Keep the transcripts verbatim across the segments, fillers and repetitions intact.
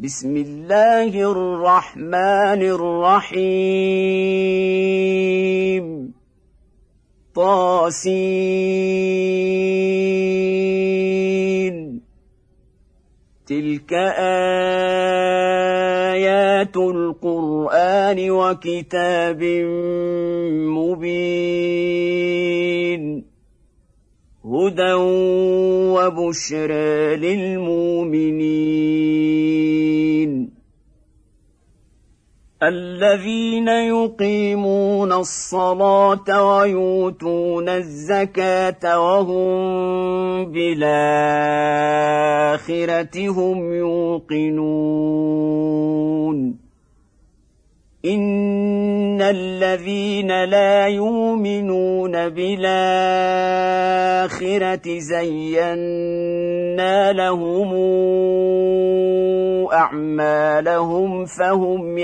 بسم الله الرحمن الرحيم طاسين تلك آيات القرآن وكتاب مبين هدى وبشرى للمؤمنين الذين يقيمون الصلاة ويؤتون الزكاة وهم بالآخرة هم يوقنون إن الذين لا يؤمنون بالآخرة زينا لهم أعمالهم فهم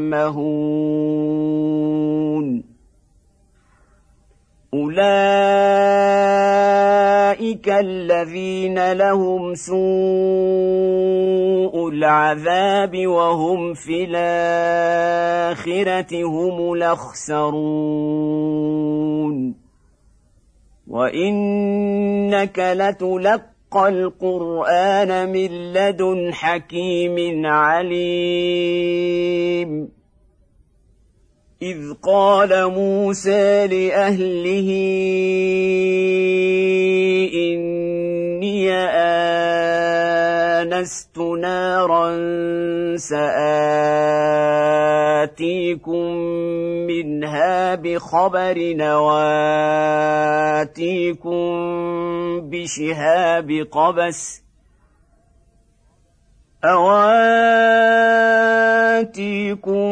يعمهون أولئك الذين لهم سوء العذاب وهم في الآخرة هم الأخسرون وإنك لتلقى القرآن من لدن حكيم عليم إذ قال موسى لأهله إني آنست نارا سآتيكم منها بخبر وآتيكم بشهاب قبس أواتيكم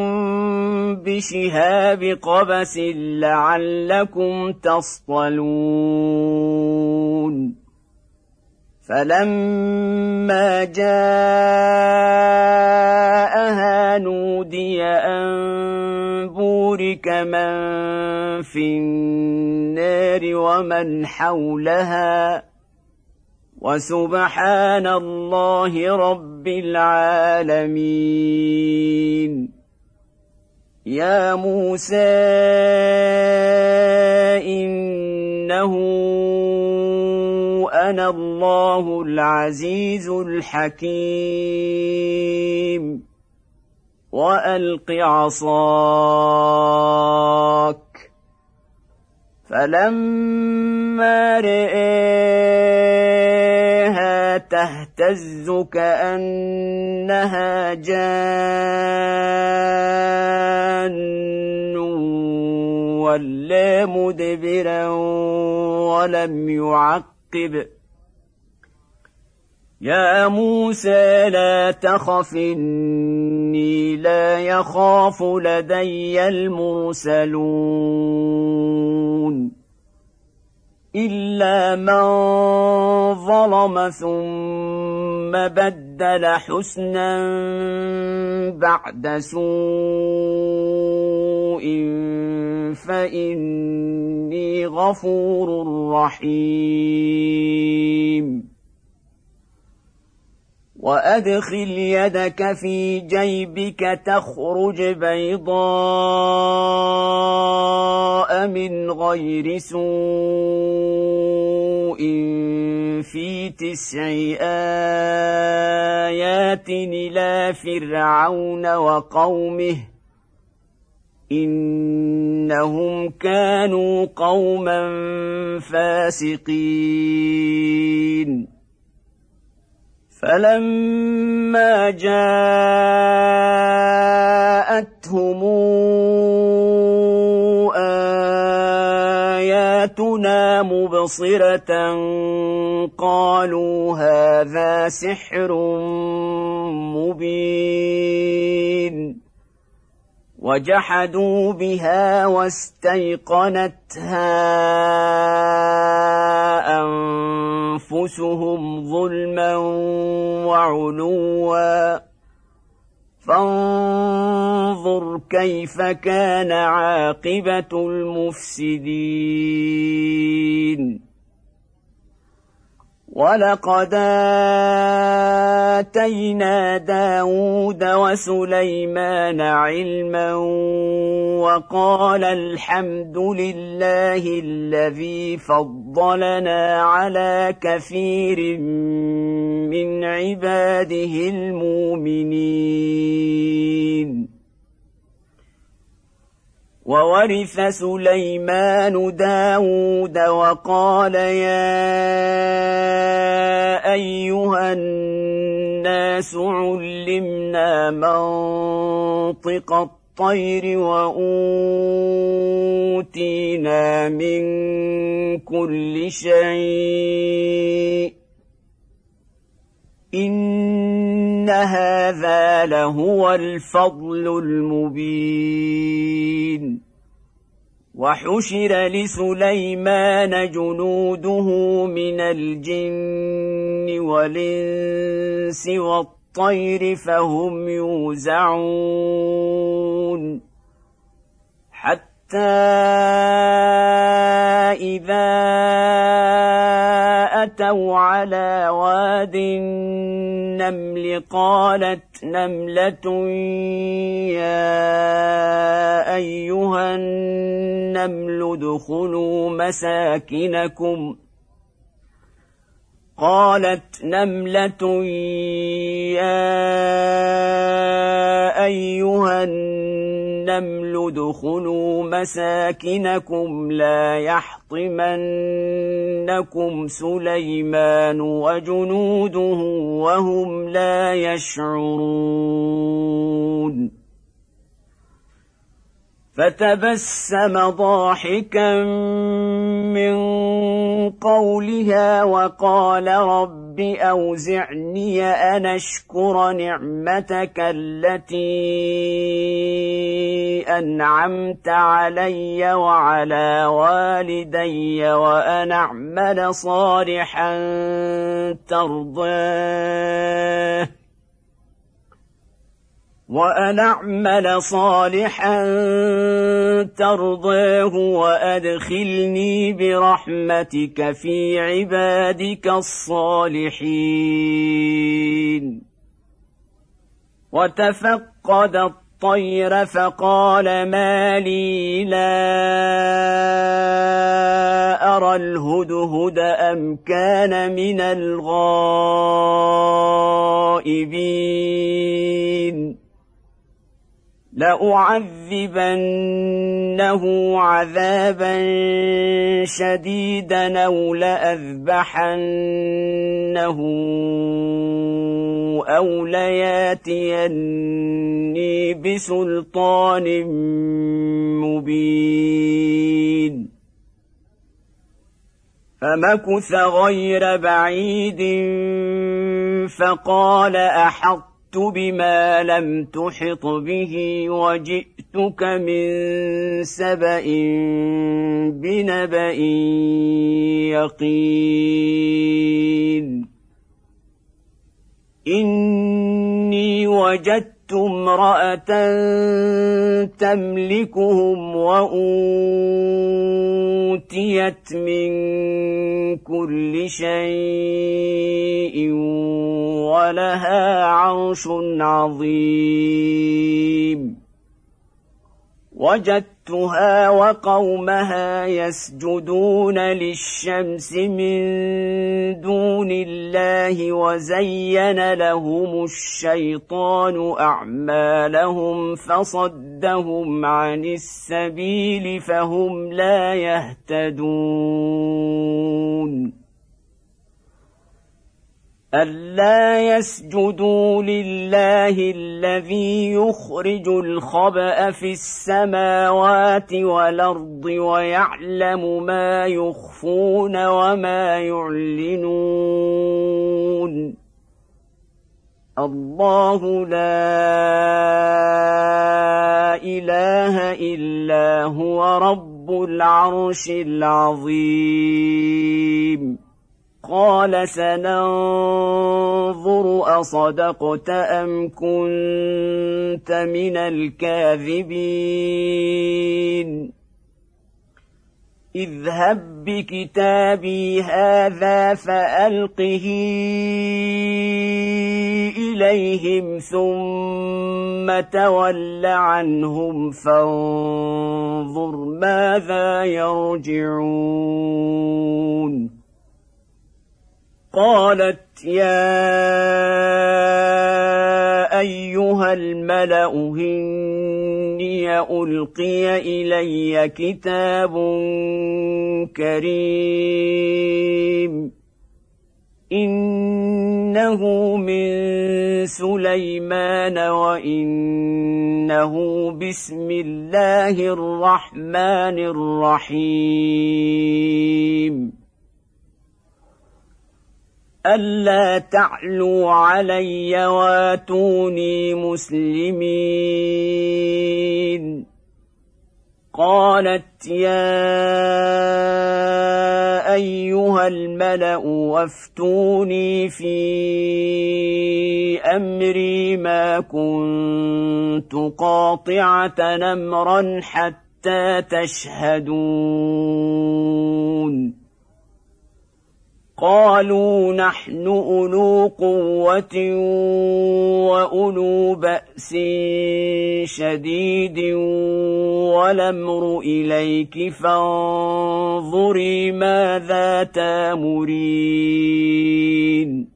بشهاب قبس لعلكم تصطلون فلما جاءها نودي أن بورك من في النار ومن حولها وسبحان الله رب العالمين يا موسى إنه أنا الله العزيز الحكيم وألق عصاك فلما رآها تهتز كأنها جان ولا مدبرا ولم يعقب يا موسى لا تخف إني لا يخاف لدي المرسلون إلا من ظلم ثم بدل حسنا بعد سوء فإني غفور رحيم وأدخل يدك في جيبك تخرج بيضاء من غير سوء في تسع آيات إلى فرعون وقومه إنهم كانوا قوما فاسقين فلما جاءتهم آياتنا مبصرة قالوا هذا سحر مبين وجحدوا بها واستيقنتها أنفسهم ظلما وعلوا فانظر كيف كان عاقبة المفسدين ولقد آتينا داود وسليمان علما وقال الحمد لله الذي فضلنا على كثير من عباده المؤمنين. وورث سليمان داود وقال يا أيها الناس علمنا منطق الطير وأوتينا من كل شيء إن هذا لهو الفضل المبين. وحشر لسليمان جنوده من الجن والإنس والطير فهم يوزعون حتى إذا أتوا على واد النمل قالت نملة يا أيها النمل ادخلوا مساكنكم قالت نملة يا أيها النمل ادخلوا مساكنكم لا يحطمنكم سليمان وجنوده وهم لا يشعرون. فتبسم ضاحكا من قولها وقال رب أوزعني أن أشكر نعمتك التي أنعمت علي وعلى والدي وأن أعمل صالحا ترضاه وأن أعمل صالحا ترضاه وأدخلني برحمتك في عبادك الصالحين. وتفقد الطير فقال ما لي لا أرى الهدهد أم كان من الغائبين لأعذبنه عذابا شديدا أو لأذبحنه أو لياتيني بسلطان مبين. فمكث غير بعيد فقال أحط بما لم تحط به وجئتك من سبأ بنبأ يقين. إني وجدت امرأة تملكهم وأوتيت من كل شيء ولها عرش عظيم. وجدتها وقومها يسجدون للشمس من دون الله وزين لهم الشيطان أعمالهم فصدهم عن السبيل فهم لا يهتدون. ألا يسجدوا لله الذي يخرج الخبأ في السماوات والأرض ويعلم ما يخفون وما يعلنون. الله لا إله إلا هو رب العرش العظيم. قال سننظر أصدقت أم كنت من الكاذبين اذهب بكتابي هذا فألقه إليهم ثم تول عنهم فانظر ماذا يرجعون قالت يا أيها الملأ إني ألقي إلي كتاب كريم إنه من سليمان وإنه بسم الله الرحمن الرحيم ألا تعلوا علي واتوني مسلمين قالت يا أيها الملأ وافتوني في أمري ما كنت قاطعة أمرا حتى تشهدون قالوا نحن أولو قوة وأولو بأس شديد والأمر إليك فانظري ماذا تأمرين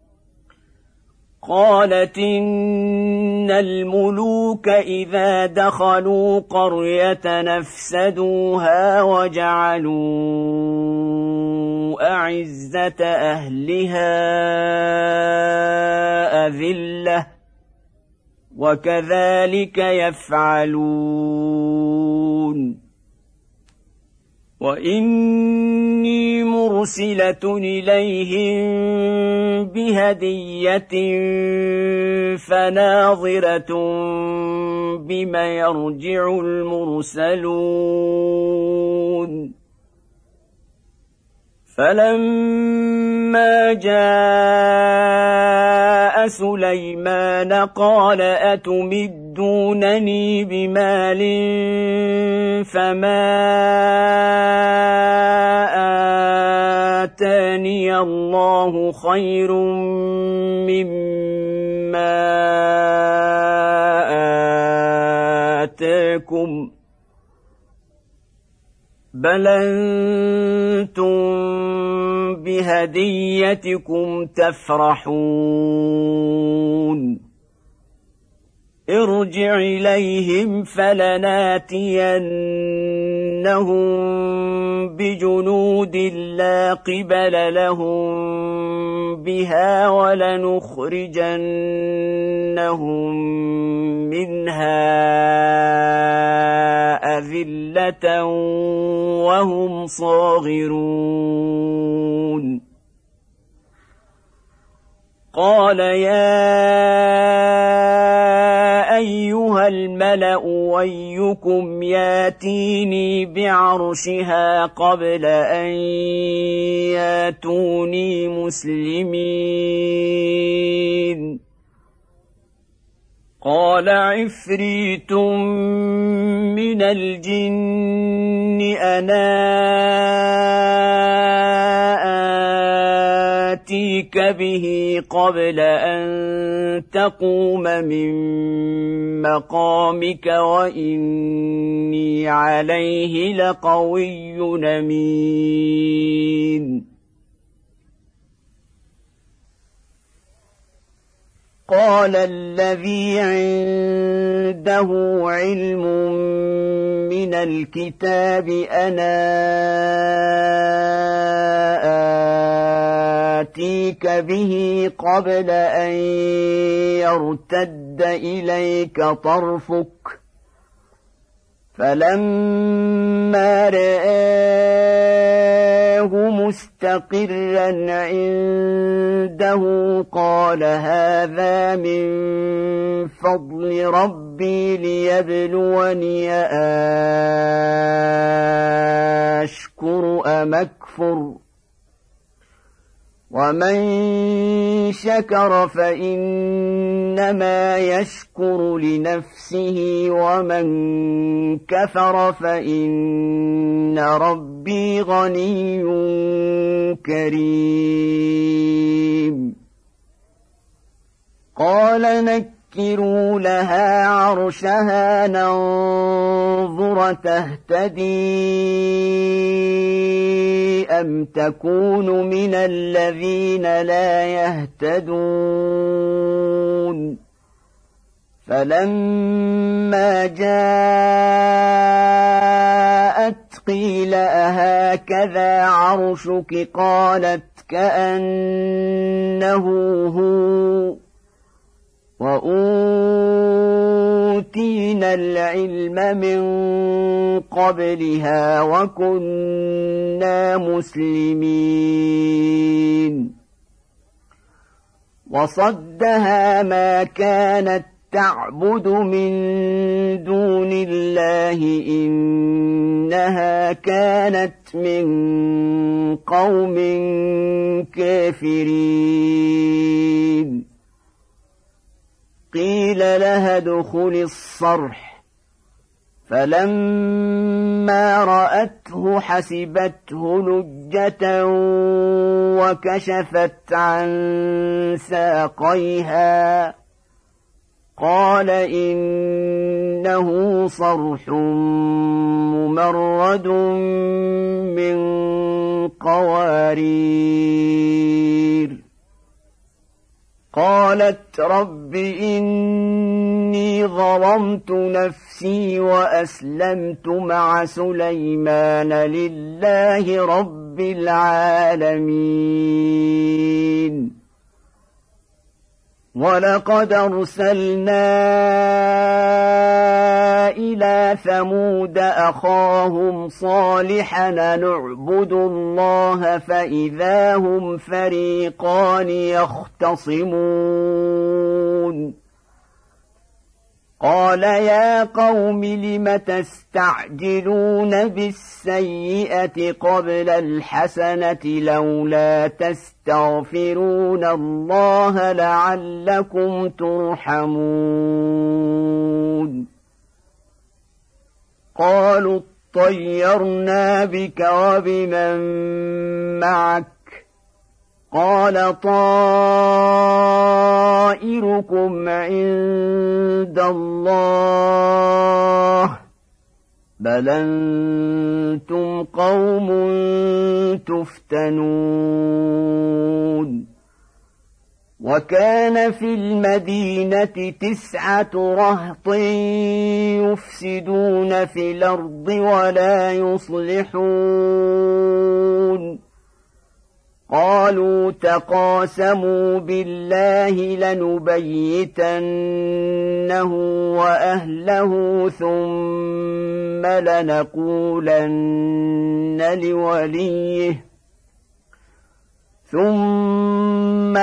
قالت إن الملوك إذا دخلوا قرية نفسدوها وجعلوا أعزة أهلها أذلة وكذلك يفعلون وإني مرسلة إليهم بهدية فناظرة بما يرجع المرسلون فلما جاء سليمان قال أتمدونني بمال فما آتاني الله خير مما آتاكم بل أنتم بهديتكم تفرحون ارجع إليهم فلناتينهم بجنود لا قبل لهم بها ولنخرجنهم منها أذلة وهم صاغرون قال يا أيها الملأ أيكم ياتيني بعرشها قبل أن ياتوني مسلمين قال عفريت من الجن أنا آتيك به قبل أن تقوم من مقامك وإني عليه لقوي أمين قال الذي عنده علم من الكتاب أنا آتيك به قبل أن يرتد إليك طرفك فلما رآه مستقرا عنده قال هذا من فضل ربي ليبلوني أشكر أم أكفر ومن شكر فإنما يشكر لنفسه ومن كفر فإن ربي غني كريم قال نكروا لها عرشها ننظر تهتدي أم تكون من الذين لا يهتدون فلما جاءت قيل أهكذا عرشك قالت كأنه هو وأوتينا العلم من قبلها وكنا مسلمين وصدها ما كانت تعبد من دون الله إنها كانت من قوم كافرين قيل لها ادخل الصرح فلما رأته حسبته لجة وكشفت عن ساقيها قال إنه صرح ممرد من قوارير قالت رب إني ظلمت نفسي وأسلمت مع سليمان لله رب العالمين ولقد أرسلنا إلى ثمود أخاهم صالحا نعبد الله فإذا هم فريقان يختصمون قال يا قوم لم تستعجلون بالسيئة قبل الحسنة لولا تستغفرون الله لعلكم ترحمون قالوا اطيرنا بك وبمن معك قال طائركم عند الله بل أنتم قوم تفتنون وكان في المدينة تسعة رهط يفسدون في الأرض ولا يصلحون قالوا تقاسموا بالله لنبيتنه وأهله ثم لنقولن لوليه ثم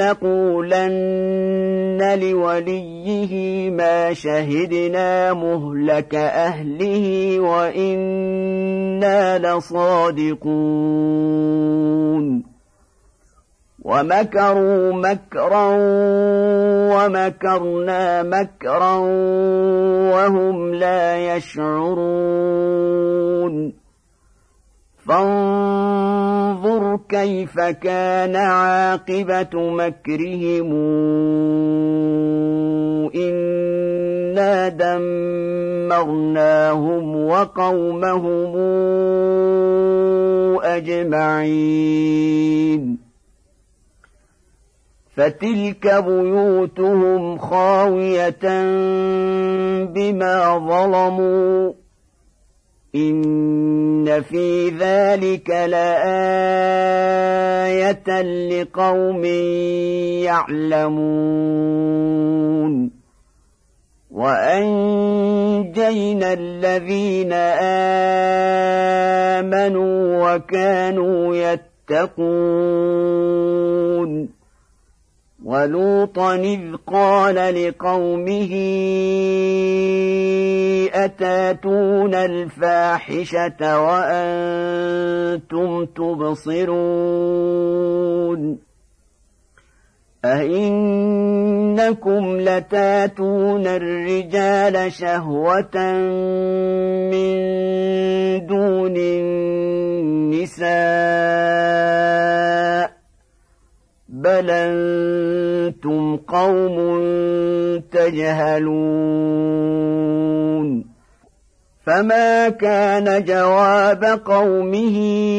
لنقولن لوليه ما شهدنا مهلك أهله وإنا لصادقون ومكروا مكرا ومكرنا مكرا وهم لا يشعرون فانظر كيف كان عاقبة مكرهم إنا دمرناهم وقومهم أجمعين فتلك بيوتهم خاوية بما ظلموا إن في ذلك لآية لقوم يعلمون وأنجينا الذين آمنوا وكانوا يتقون ولوطا إذ قال لقومه أتاتون الفاحشة وأنتم تبصرون أئنكم لتاتون الرجال شهوة من دون النساء بل أنتم قوم تجهلون فما كان جواب قومه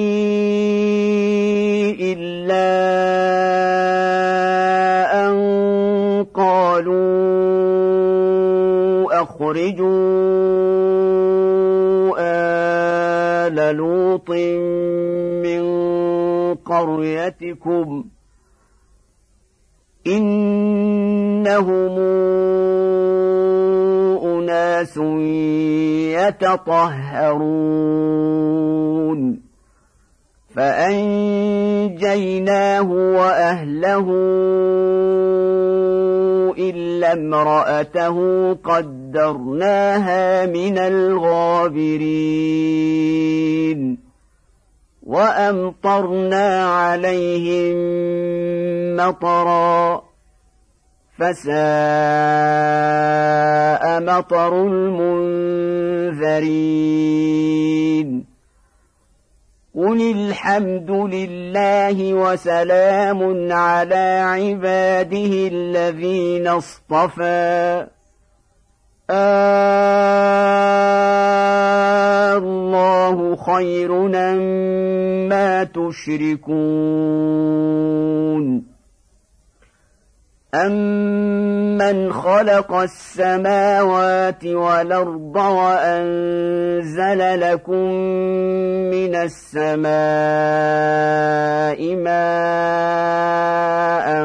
إلا أن قالوا أخرجوا آل لوط من قريتكم إنهم أناس يتطهرون فأنجيناه وأهله إلا امرأته قدرناها من الغابرين وأمطرنا عليهم مطرا فساء مطر المنذرين قل الحمد لله وسلام على عباده الذين اصطفى الله خير أما تشركون أَمَّنْ خَلَقَ السَّمَاوَاتِ وَالْأَرْضَ وَأَنزَلَ لَكُم مِّنَ السَّمَاءِ مَاءً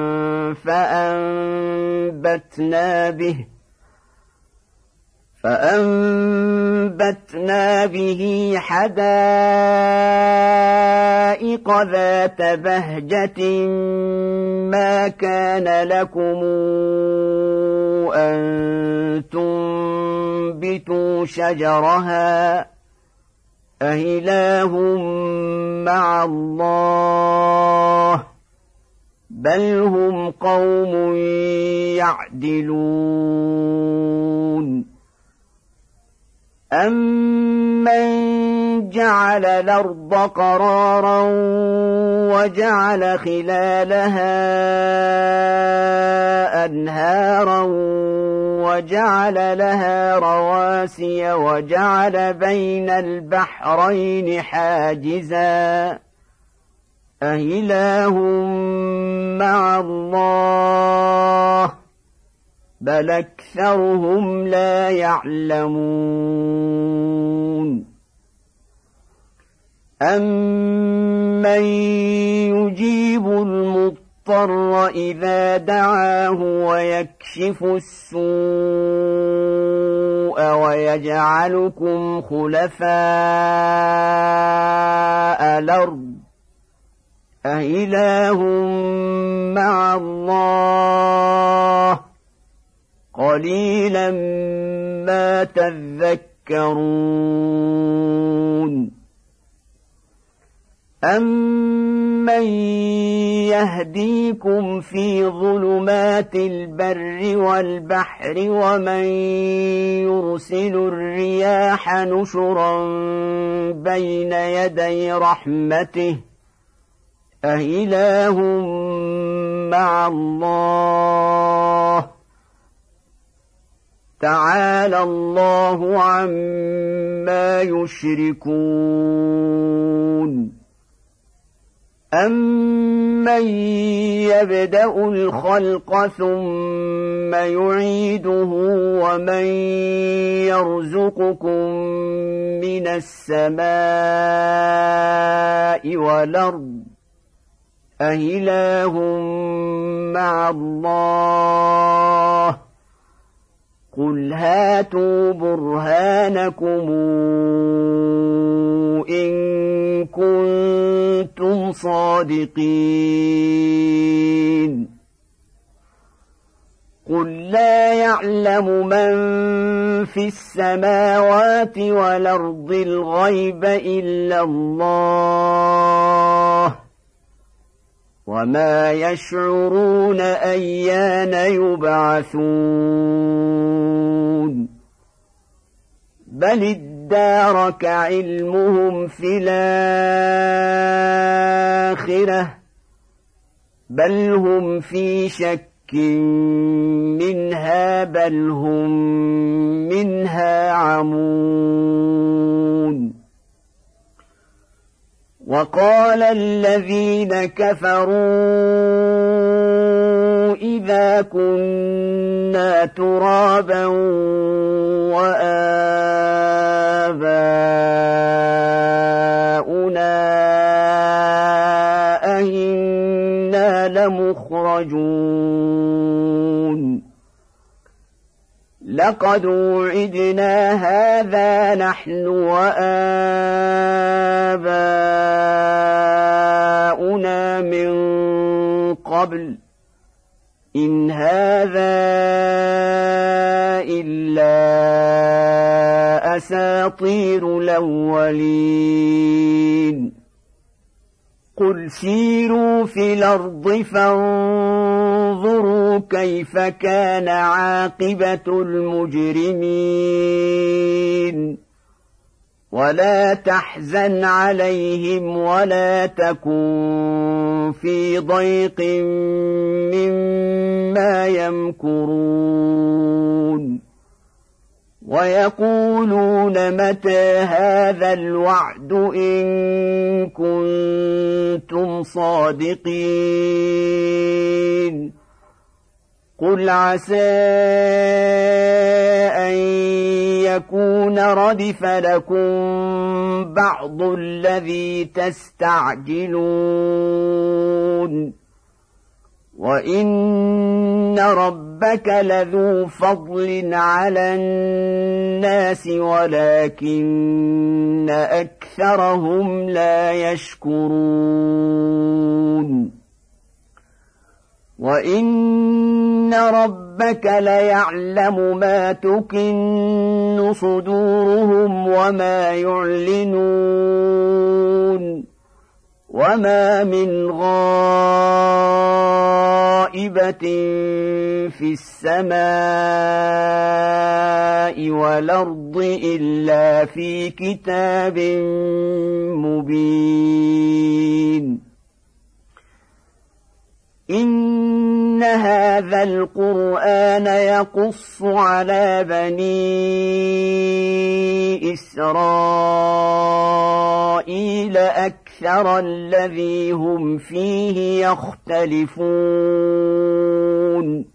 فَأَنبَتْنَا بِهِ فأنبتنا به حدائق ذات بهجة ما كان لكم أن تنبتوا شجرها أإله مع الله بل هم قوم يعدلون أَمَّنْ جَعَلَ الْأَرْضَ قَرَارًا وَجَعَلَ خِلَالَهَا أَنْهَارًا وَجَعَلَ لَهَا رَوَاسِيَ وَجَعَلَ بَيْنَ الْبَحْرَيْنِ حَاجِزًا أَإِلَٰهٌ مَّعَ اللَّهِ بل أكثرهم لا يعلمون أمن يجيب المضطر إذا دعاه ويكشف السوء ويجعلكم خلفاء الأرض أإله مع الله قليلا ما تذكرون أمن يهديكم في ظلمات البر والبحر ومن يرسل الرياح نشرا بين يدي رحمته أإله مع الله تعالى الله عما يشركون أمن يبدأ الخلق ثم يعيده ومن يرزقكم من السماء والأرض أإله مع الله قل هاتوا برهانكم إن كنتم صادقين قل لا يعلم من في السماوات والأرض الغيب إلا الله وما يشعرون أيان يبعثون بل ادارك علمهم في الآخرة بل هم في شك منها بل هم منها عمون وقال الذين كفروا إذا كنا ترابا وآباؤنا أئنا لمخرجون لقد وعدنا هذا نحن وآباؤنا من قبل إن هذا إلا أساطير الأولين قل سيروا في الأرض فانظروا كيف كان عاقبة المجرمين ولا تحزن عليهم ولا تكن في ضيق مما يمكرون ويقولون متى هذا الوعد إن كنتم صادقين قل عسى أن يكون ردف لكم بعض الذي تستعجلون وإن ربك لذو فضل على الناس ولكن أكثرهم لا يشكرون وإن ربك ليعلم ما تكن صدورهم وما يعلنون وما من غائبة في السماء والأرض إلا في كتاب مبين إن هذا القرآن يقص على بني إسرائيل أكثر الذي هم فيه يختلفون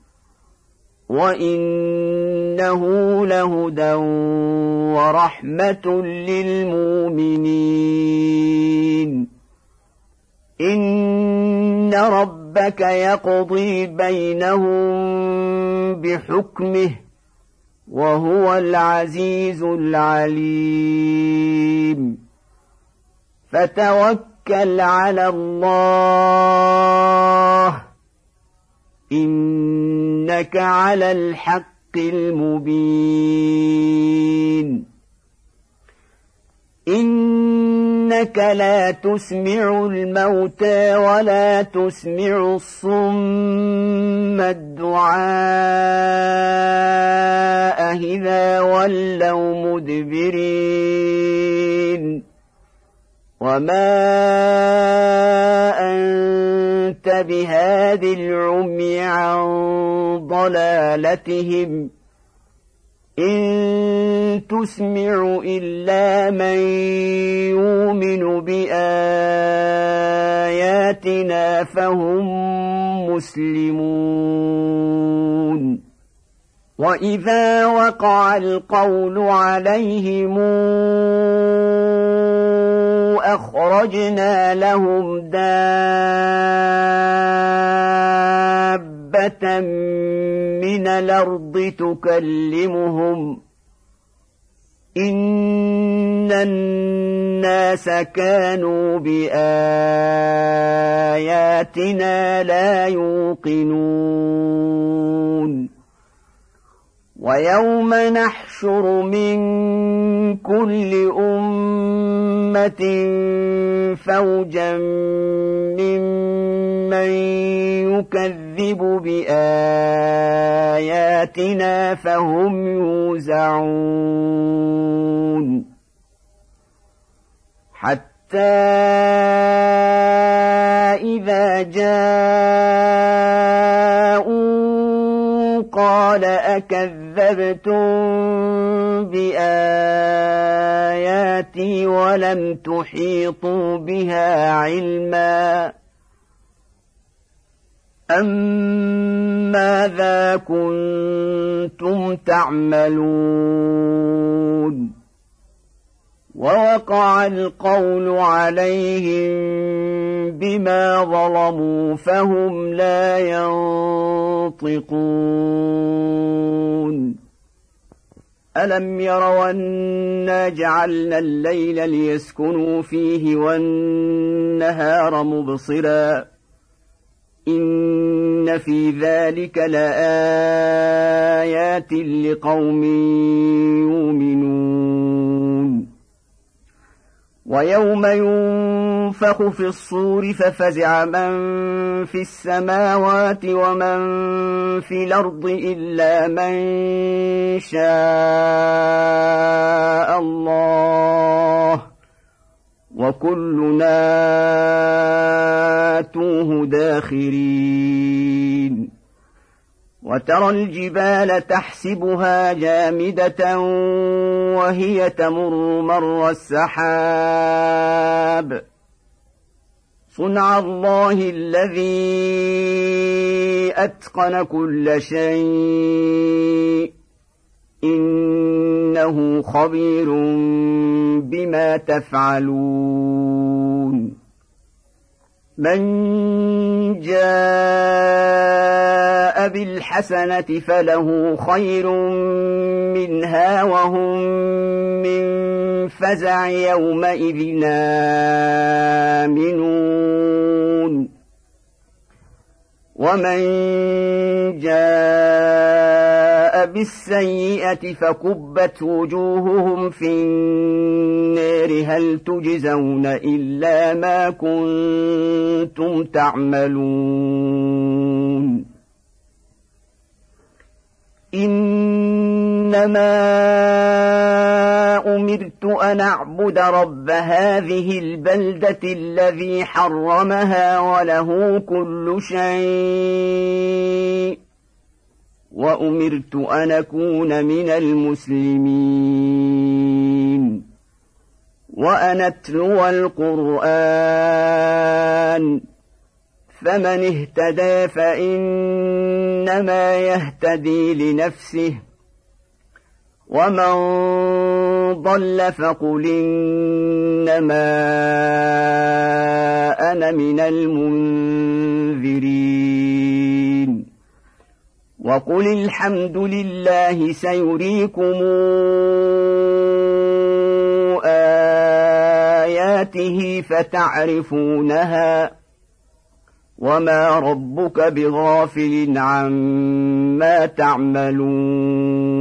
وإنه لهدى ورحمة للمؤمنين إن ربك يقضي بينهم بحكمه وهو العزيز العليم فتوكل على الله إنك على الحق المبين إنك لا تسمع الموتى ولا تسمع الصم الدعاء إذا ولوا مدبرين وما أنت بهاد العمي عن ضلالتهم إن تسمع إلا من يؤمن بآياتنا فهم مسلمون وإذا وقع القول عليهم أخرجنا لهم دابة من الأرض تكلمهم إن الناس كانوا بآياتنا لا يوقنون ويوم نحشر من كل أمة فوجا ممن يكذب بآياتنا فهم يوزعون حتى إذا جاءوا قال أكذبتم بآياتي ولم تحيطوا بها علما أم ماذا كنتم تعملون ووقع القول عليهم بما ظلموا فهم لا ينطقون ألم يروا أنا جعلنا الليل ليسكنوا فيه والنهار مبصرا إن في ذلك لآيات لقوم يؤمنون ويوم ينفخ في الصور ففزع من في السماوات ومن في الأرض إلا من شاء الله وكلنا آتوه داخرين وترى الجبال تحسبها جامدة وهي تمر مر السحاب صنع الله الذي أتقن كل شيء إنه خبير بما تفعلون من جاء بالحسنة فله خير منها وهم من فزع يومئذ آمنون ومن جاء بالسيئة فكبت وجوههم في النار هل تجزون إلا ما كنتم تعملون إنما أمرت أن أعبد رب هذه البلدة الذي حرمها وله كل شيء وأمرت أن أكون من المسلمين وأن أتلو القرآن فمن اهتدى فإنما يهتدي لنفسه ومن ضل فقل إنما أنا من المنذرين وقل الحمد لله سيريكم آياته فتعرفونها وما ربك بغافل عما تعملون